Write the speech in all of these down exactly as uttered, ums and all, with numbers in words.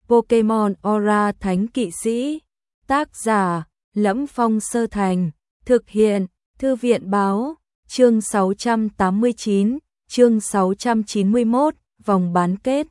Pokemon Aura Thánh Kỵ Sĩ. Tác giả: Lẫm Phong Sơ Thành. Thực hiện: Thư viện báo. Chương sáu trăm tám mươi chín, chương sáu trăm chín mươi mốt, vòng bán kết.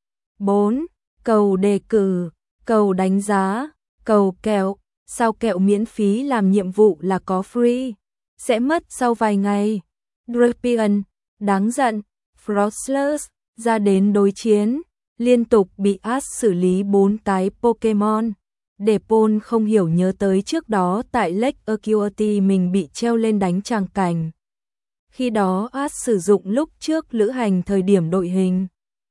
bốn. Cầu đề cử, cầu đánh giá, cầu kẹo. Sao kẹo miễn phí làm nhiệm vụ là có free, sẽ mất sau vài ngày. Drapion, đáng giận. Frostless, ra đến đối chiến, liên tục bị Ash xử lý bốn cái Pokemon. Để Paul không hiểu nhớ tới trước đó tại Lake Acuity mình bị treo lên đánh tràng cảnh. Khi đó Ash sử dụng lúc trước lữ hành thời điểm đội hình.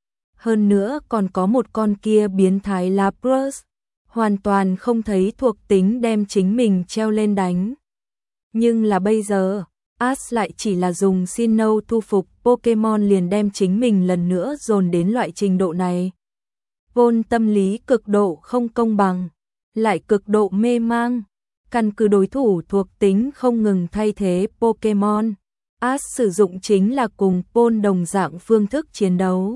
Hơn nữa còn có một con kia biến thái Lapras, hoàn toàn không thấy thuộc tính đem chính mình treo lên đánh. Nhưng là bây giờ, Ash lại chỉ là dùng Sinnoh thu phục Pokemon liền đem chính mình lần nữa dồn đến loại trình độ này. Paul tâm lý cực độ không công bằng, lại cực độ mê mang. Căn cứ đối thủ thuộc tính không ngừng thay thế Pokemon, Ash sử dụng chính là cùng Paul đồng dạng phương thức chiến đấu.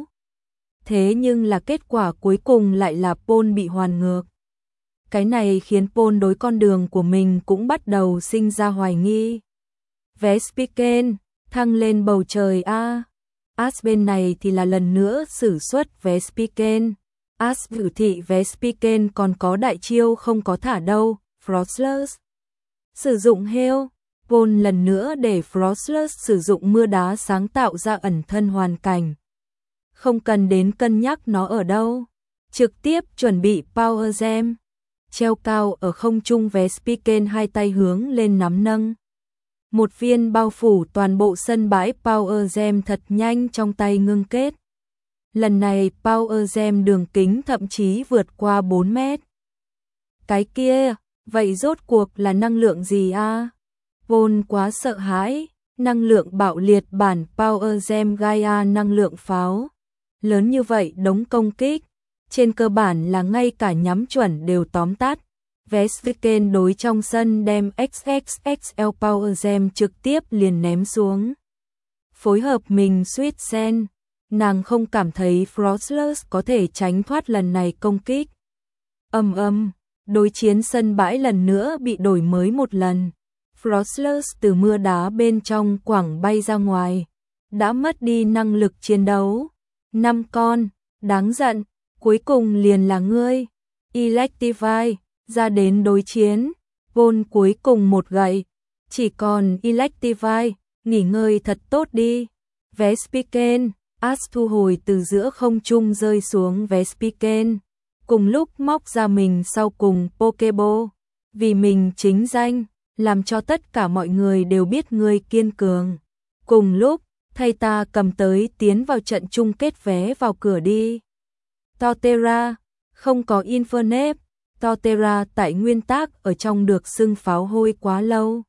Thế nhưng là kết quả cuối cùng lại là Paul bị hoàn ngược. Cái này khiến Paul đối con đường của mình cũng bắt đầu sinh ra hoài nghi. Vespiquen, thăng lên bầu trời a. Ash bên này thì là lần nữa sử xuất Vespiquen. Ash biểu thị Vespiquen còn có đại chiêu không có thả đâu, Frostless. Sử dụng heo, Paul lần nữa để Frostless sử dụng mưa đá sáng tạo ra ẩn thân hoàn cảnh. Không cần đến cân nhắc nó ở đâu, trực tiếp chuẩn bị Power Gem. Treo cao ở không trung Vespiquen hai tay hướng lên nắm nâng. Một viên bao phủ toàn bộ sân bãi Power Gem thật nhanh trong tay ngưng kết. Lần này Power Gem đường kính thậm chí vượt qua bốn mét. Cái kia, vậy rốt cuộc là năng lượng gì a? À? Paul quá sợ hãi, năng lượng bạo liệt bản Power Gem Gaia năng lượng pháo. Lớn như vậy đống công kích, trên cơ bản là ngay cả nhắm chuẩn đều tóm tắt. Vespiquen đối trong sân đem ích ích ích lờ Power Gem trực tiếp liền ném xuống. Phối hợp mình Sweet Sen, nàng không cảm thấy Frostless có thể tránh thoát lần này công kích. Ầm ầm, đối chiến sân bãi lần nữa bị đổi mới một lần. Frostless từ mưa đá bên trong quẳng bay ra ngoài, đã mất đi năng lực chiến đấu. Năm con, đáng giận, cuối cùng liền là ngươi. Electivire, ra đến đối chiến, Paul cuối cùng một gậy, chỉ còn Electivire, nghỉ ngơi thật tốt đi. Vespiquen, Ash thu hồi từ giữa không trung rơi xuống Vespiquen, cùng lúc móc ra mình sau cùng Pokeball, vì mình chính danh, làm cho tất cả mọi người đều biết ngươi kiên cường. Cùng lúc, thay ta cầm tới tiến vào trận chung kết vé vào cửa đi. Torterra, không có Infernape, Torterra tại nguyên tắc ở trong được xưng pháo hôi quá lâu.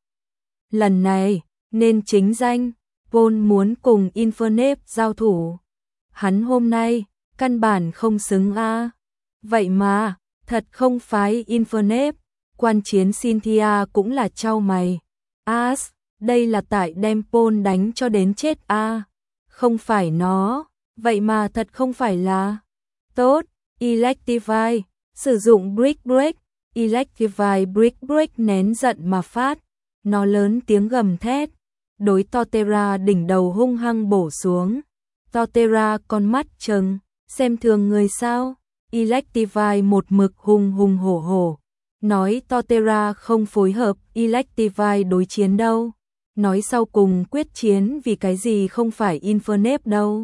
Lần này, nên chính danh, Paul muốn cùng Infernape giao thủ. Hắn hôm nay, căn bản không xứng a. À. Vậy mà, thật không phái Infernape, quan chiến Cynthia cũng là trao mày. Ash, đây là tại đem Paul đánh cho đến chết a. À. Không phải nó, vậy mà thật không phải là. Tốt, Electivire, sử dụng Brick Break, Electivire Brick Break nén giận mà phát, nó lớn tiếng gầm thét, đối Torterra đỉnh đầu hung hăng bổ xuống. Torterra con mắt trừng, xem thường người sao? Electivire một mực hùng hùng hổ hổ, nói Torterra không phối hợp Electivire đối chiến đâu, nói sau cùng quyết chiến vì cái gì không phải Infernape đâu.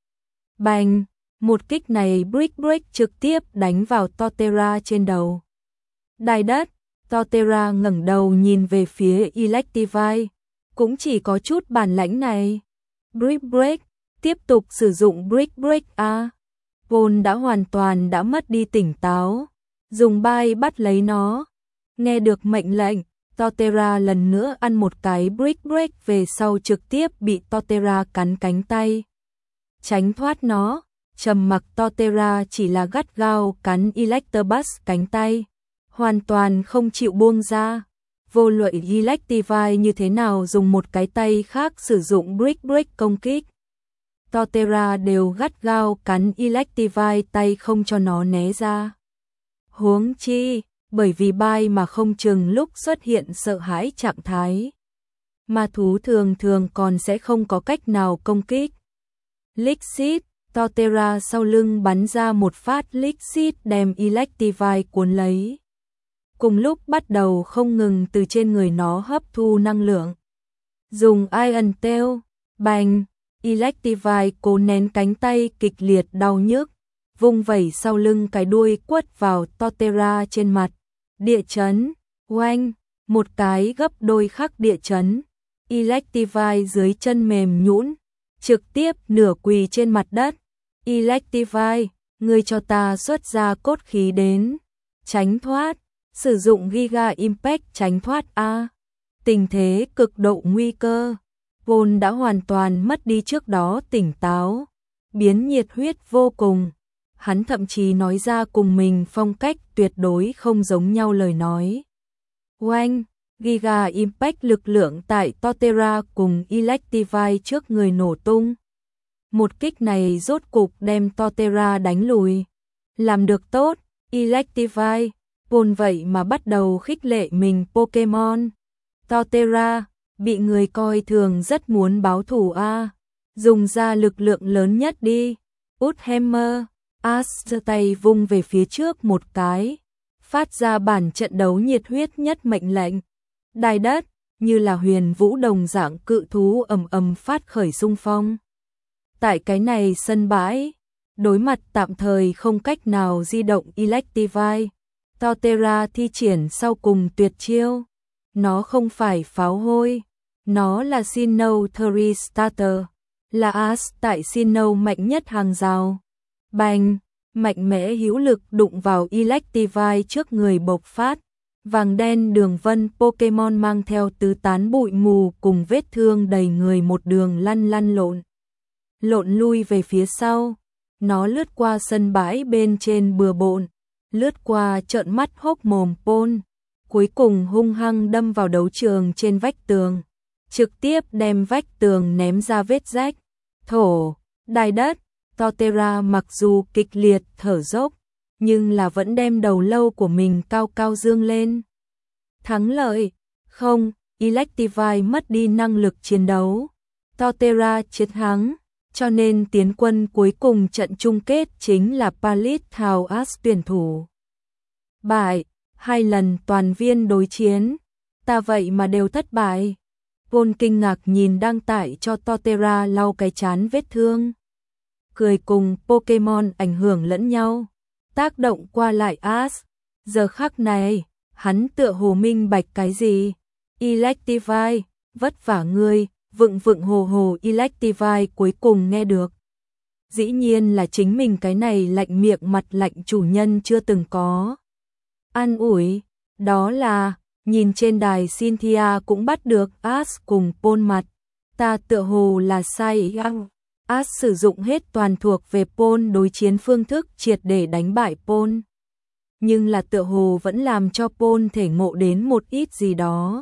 Bành! Một kích này Brick Break trực tiếp đánh vào Torterra trên đầu. Đài đất, Torterra ngẩng đầu nhìn về phía Electivire, cũng chỉ có chút bản lãnh này. Brick Break, tiếp tục sử dụng Brick Break a. À. Paul đã hoàn toàn đã mất đi tỉnh táo, dùng bay bắt lấy nó. Nghe được mệnh lệnh, Torterra lần nữa ăn một cái Brick Break về sau trực tiếp bị Torterra cắn cánh tay. Tránh thoát nó. Trầm mặc Torterra chỉ là gắt gao cắn Electabuzz cánh tay, hoàn toàn không chịu buông ra. Vô luận Electivire như thế nào dùng một cái tay khác sử dụng Brick Break công kích, Torterra đều gắt gao cắn Electivire tay không cho nó né ra. Huống chi, bởi vì bai mà không chừng lúc xuất hiện sợ hãi trạng thái. Ma thú thường thường còn sẽ không có cách nào công kích. Lixit, Torterra sau lưng bắn ra một phát Lixit đem Electivire cuốn lấy. Cùng lúc bắt đầu không ngừng từ trên người nó hấp thu năng lượng. Dùng Iron Tail, bành, Electivire cố nén cánh tay kịch liệt đau nhức, vung vẩy sau lưng cái đuôi quất vào Torterra trên mặt. Địa chấn, oanh, một cái gấp đôi khắc địa chấn. Electivire dưới chân mềm nhũn, trực tiếp nửa quỳ trên mặt đất. Electivire, ngươi cho ta xuất ra cốt khí đến. Tránh thoát, sử dụng Giga Impact tránh thoát a. Tình thế cực độ nguy cơ. Paul đã hoàn toàn mất đi trước đó tỉnh táo, biến nhiệt huyết vô cùng. Hắn thậm chí nói ra cùng mình phong cách tuyệt đối không giống nhau lời nói. Oanh, Giga Impact lực lượng tại Torterra cùng Electivire trước người nổ tung. Một kích này rốt cục đem Torterra đánh lùi. Làm được tốt, Electivire. Paul vậy mà bắt đầu khích lệ mình Pokemon. Torterra, bị người coi thường rất muốn báo thù a. Dùng ra lực lượng lớn nhất đi. Uthammer, Ash tay vung về phía trước một cái, phát ra bản trận đấu nhiệt huyết nhất mệnh lệnh. Đài đất, như là huyền vũ đồng dạng cự thú ầm ầm phát khởi xung phong. Tại cái này sân bãi, đối mặt tạm thời không cách nào di động Electivire, Torterra thi triển sau cùng tuyệt chiêu. Nó không phải pháo hôi, nó là Sinnoh Theory Starter, là Ash tại Sinnoh mạnh nhất hàng rào. Bành, mạnh mẽ hữu lực đụng vào Electivire trước người bộc phát. Vàng đen đường vân Pokemon mang theo tứ tán bụi mù cùng vết thương đầy người một đường lăn lăn lộn. Lộn lui về phía sau, nó lướt qua sân bãi bên trên bừa bộn, lướt qua trợn mắt hốc mồm Paul, cuối cùng hung hăng đâm vào đấu trường trên vách tường, trực tiếp đem vách tường ném ra vết rách. Thổ, đài đất, Torterra mặc dù kịch liệt thở dốc, nhưng là vẫn đem đầu lâu của mình cao cao dương lên. Thắng lợi, không, Electivire mất đi năng lực chiến đấu. Torterra chiến thắng, cho nên tiến quân cuối cùng trận chung kết chính là Paleoth Ash tuyển thủ. Bại, hai lần toàn viên đối chiến, ta vậy mà đều thất bại. Paul kinh ngạc nhìn đang tải cho Torterra lau cái chán vết thương. Cười cùng Pokemon ảnh hưởng lẫn nhau, tác động qua lại Ash. Giờ khắc này, hắn tựa hồ minh bạch cái gì. Electivire, vất vả ngươi, vựng vựng hồ hồ Electivire cuối cùng nghe được. Dĩ nhiên là chính mình cái này lạnh miệng mặt lạnh chủ nhân chưa từng có. An ủi, đó là, nhìn trên đài Cynthia cũng bắt được Ash cùng Paul mặt. Ta tựa hồ là sai găng. Ash sử dụng hết toàn thuộc về Paul đối chiến phương thức triệt để đánh bại Paul. Nhưng là tựa hồ vẫn làm cho Paul thể ngộ đến một ít gì đó.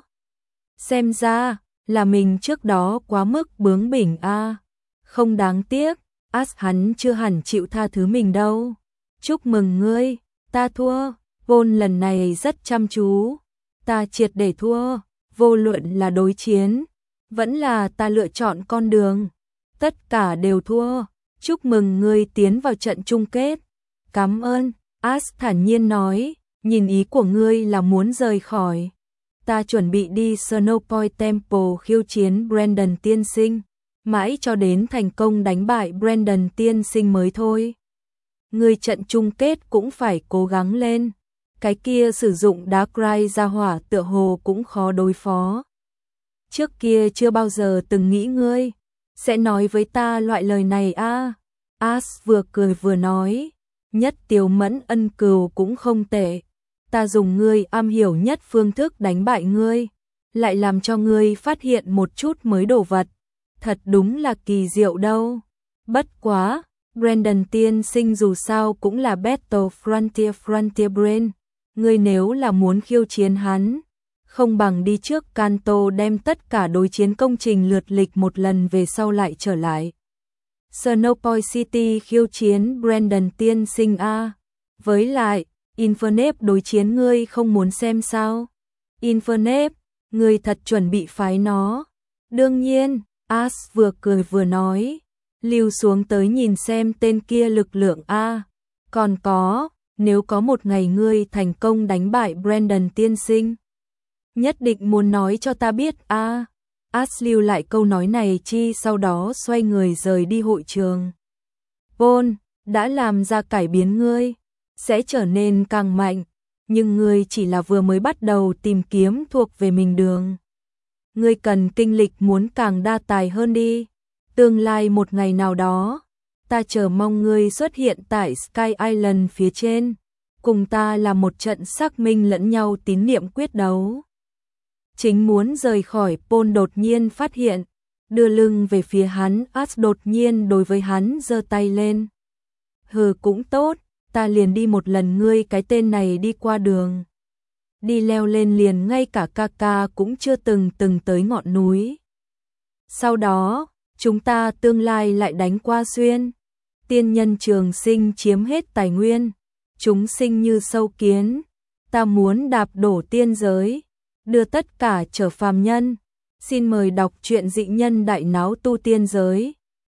Xem ra, là mình trước đó quá mức bướng bỉnh a. À. Không đáng tiếc, Ash hắn chưa hẳn chịu tha thứ mình đâu. Chúc mừng ngươi, ta thua. Paul lần này rất chăm chú. Ta triệt để thua, vô luận là đối chiến, vẫn là ta lựa chọn con đường. Tất cả đều thua, chúc mừng ngươi tiến vào trận chung kết. Cảm ơn, Ash thản nhiên nói, nhìn ý của ngươi là muốn rời khỏi. Ta chuẩn bị đi Snowpoint Temple khiêu chiến Brandon tiên sinh, mãi cho đến thành công đánh bại Brandon tiên sinh mới thôi. Ngươi trận chung kết cũng phải cố gắng lên. Cái kia sử dụng Darkrai ra hỏa tựa hồ cũng khó đối phó. Trước kia chưa bao giờ từng nghĩ ngươi sẽ nói với ta loại lời này a. À. Ash vừa cười vừa nói, nhất Tiêu Mẫn ân cừu cũng không tệ. Ta dùng ngươi am hiểu nhất phương thức đánh bại ngươi, lại làm cho ngươi phát hiện một chút mới đồ vật. Thật đúng là kỳ diệu đâu. Bất quá, Brandon tiên sinh dù sao cũng là Battle Frontier Frontier Brain. Ngươi nếu là muốn khiêu chiến hắn, không bằng đi trước Kanto đem tất cả đối chiến công trình lượt lịch một lần về sau lại trở lại. Snowpoint City khiêu chiến Brandon tiên sinh a. Với lại, Infernape đối chiến ngươi không muốn xem sao? Infernape, ngươi thật chuẩn bị phái nó. Đương nhiên, Ash vừa cười vừa nói, lưu xuống tới nhìn xem tên kia lực lượng a. Còn có, nếu có một ngày ngươi thành công đánh bại Brandon tiên sinh, nhất định muốn nói cho ta biết a. Ash lưu lại câu nói này chi sau đó xoay người rời đi hội trường. Paul, đã làm ra cải biến ngươi, sẽ trở nên càng mạnh, nhưng ngươi chỉ là vừa mới bắt đầu tìm kiếm thuộc về mình đường. Ngươi cần kinh lịch muốn càng đa tài hơn đi. Tương lai một ngày nào đó, ta chờ mong ngươi xuất hiện tại Sky Island phía trên, cùng ta là một trận xác minh lẫn nhau tín niệm quyết đấu. Chính muốn rời khỏi, Paul đột nhiên phát hiện, đưa lưng về phía hắn, Ash đột nhiên đối với hắn giơ tay lên. Hừ cũng tốt, ta liền đi một lần, ngươi cái tên này đi qua đường. Đi leo lên liền ngay cả ca ca cũng chưa từng từng tới ngọn núi. Sau đó, chúng ta tương lai lại đánh qua xuyên. Tiên nhân trường sinh chiếm hết tài nguyên, chúng sinh như sâu kiến. Ta muốn đạp đổ tiên giới, đưa tất cả trở phàm nhân. Xin mời đọc truyện Dị Nhân Đại Náo Tu Tiên Giới.